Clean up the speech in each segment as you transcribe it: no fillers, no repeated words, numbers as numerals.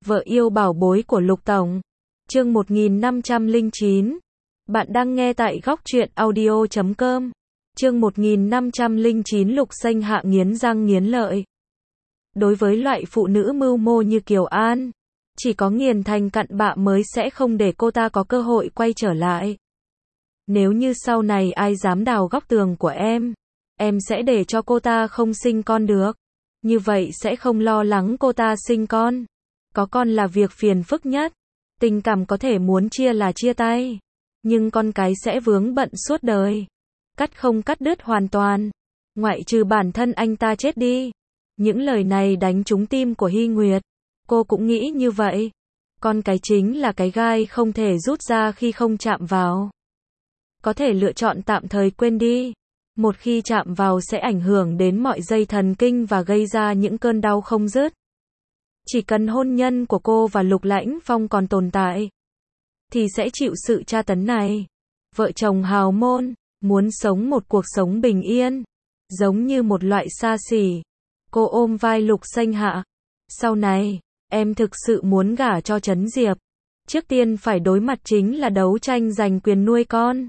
Vợ yêu bảo bối của Lục Tổng. Chương 1509. Bạn đang nghe tại góc truyện audio.com. Chương 1509 Lục Xanh Hạ nghiến răng nghiến lợi. Đối với loại phụ nữ mưu mô như Kiều An, chỉ có nghiền thành cặn bã mới sẽ không để cô ta có cơ hội quay trở lại. Nếu như sau này ai dám đào góc tường của em sẽ để cho cô ta không sinh con được. Như vậy sẽ không lo lắng cô ta sinh con. Có con là việc phiền phức nhất. Tình cảm có thể muốn chia là chia tay, nhưng con cái sẽ vướng bận suốt đời. Cắt không cắt đứt hoàn toàn, ngoại trừ bản thân anh ta chết đi. Những lời này đánh trúng tim của Hy Nguyệt. Cô cũng nghĩ như vậy. Con cái chính là cái gai không thể rút ra khi không chạm vào. Có thể lựa chọn tạm thời quên đi. Một khi chạm vào sẽ ảnh hưởng đến mọi dây thần kinh và gây ra những cơn đau không dứt. Chỉ cần hôn nhân của cô và Lục Lãnh Phong còn tồn tại, thì sẽ chịu sự tra tấn này. Vợ chồng hào môn, muốn sống một cuộc sống bình yên, giống như một loại xa xỉ. Cô ôm vai Lục Xanh Hạ. Sau này, em thực sự muốn gả cho Trấn Diệp. Trước tiên phải đối mặt chính là đấu tranh giành quyền nuôi con.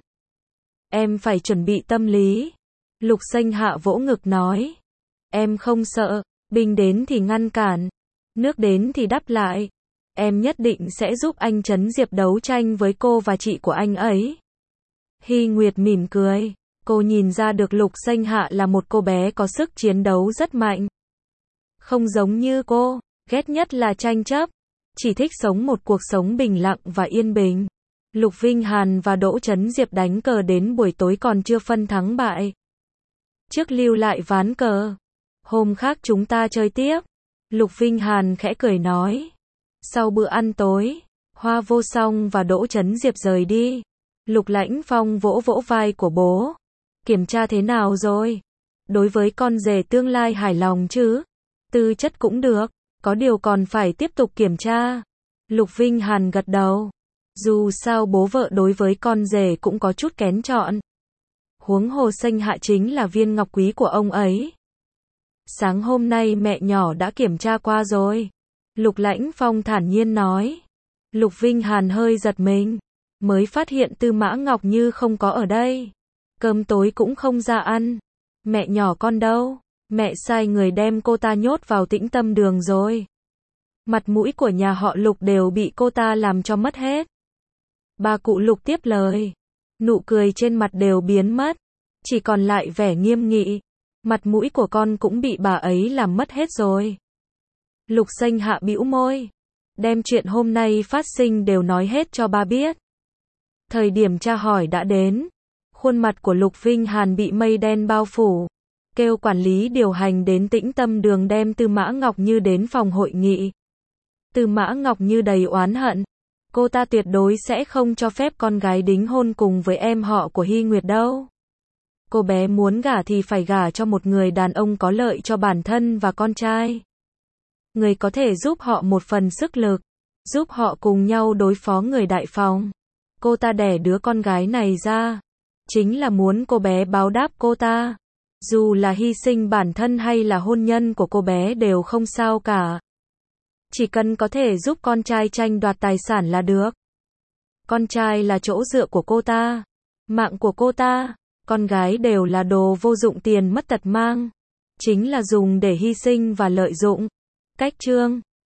Em phải chuẩn bị tâm lý. Lục Xanh Hạ vỗ ngực nói. Em không sợ, binh đến thì ngăn cản, nước đến thì đắp lại. Em nhất định sẽ giúp anh Trấn Diệp đấu tranh với cô và chị của anh ấy. Hy Nguyệt mỉm cười. Cô nhìn ra được Lục Xanh Hạ là một cô bé có sức chiến đấu rất mạnh. Không giống như cô, ghét nhất là tranh chấp. Chỉ thích sống một cuộc sống bình lặng và yên bình. Lục Vinh Hàn và Đỗ Trấn Diệp đánh cờ đến buổi tối còn chưa phân thắng bại. Trước lưu lại ván cờ. Hôm khác chúng ta chơi tiếp. Lục Vinh Hàn khẽ cười nói. Sau bữa ăn tối, Hoa Vô Song và Đỗ Trấn Diệp rời đi. Lục Lãnh Phong vỗ vỗ vai của bố. Kiểm tra thế nào rồi? Đối với con rể tương lai hài lòng chứ? Tư chất cũng được, có điều còn phải tiếp tục kiểm tra. Lục Vinh Hàn gật đầu. Dù sao bố vợ đối với con rể cũng có chút kén chọn. Huống hồ Xanh Hạ chính là viên ngọc quý của ông ấy. Sáng hôm nay mẹ nhỏ đã kiểm tra qua rồi. Lục Lãnh Phong thản nhiên nói. Lục Vinh Hàn hơi giật mình. Mới phát hiện Tư Mã Ngọc Như không có ở đây. Cơm tối cũng không ra ăn. Mẹ nhỏ con đâu? Mẹ sai người đem cô ta nhốt vào Tĩnh Tâm Đường rồi. Mặt mũi của nhà họ Lục đều bị cô ta làm cho mất hết. Bà cụ Lục tiếp lời. Nụ cười trên mặt đều biến mất. Chỉ còn lại vẻ nghiêm nghị. Mặt mũi của con cũng bị bà ấy làm mất hết rồi. Lục Xanh Hạ bĩu môi. Đem chuyện hôm nay phát sinh đều nói hết cho ba biết. Thời điểm tra hỏi đã đến. Khuôn mặt của Lục Vinh Hàn bị mây đen bao phủ. Kêu quản lý điều hành đến Tĩnh Tâm Đường đem Tư Mã Ngọc Như đến phòng hội nghị. Tư Mã Ngọc Như đầy oán hận. Cô ta tuyệt đối sẽ không cho phép con gái đính hôn cùng với em họ của Hy Nguyệt đâu. Cô bé muốn gả thì phải gả cho một người đàn ông có lợi cho bản thân và con trai. Người có thể giúp họ một phần sức lực, giúp họ cùng nhau đối phó người đại phòng. Cô ta đẻ đứa con gái này ra, chính là muốn cô bé báo đáp cô ta. Dù là hy sinh bản thân hay là hôn nhân của cô bé đều không sao cả. Chỉ cần có thể giúp con trai tranh đoạt tài sản là được. Con trai là chỗ dựa của cô ta, mạng của cô ta. Con gái đều là đồ vô dụng tiền mất tật mang. Chính là dùng để hy sinh và lợi dụng. Cách chương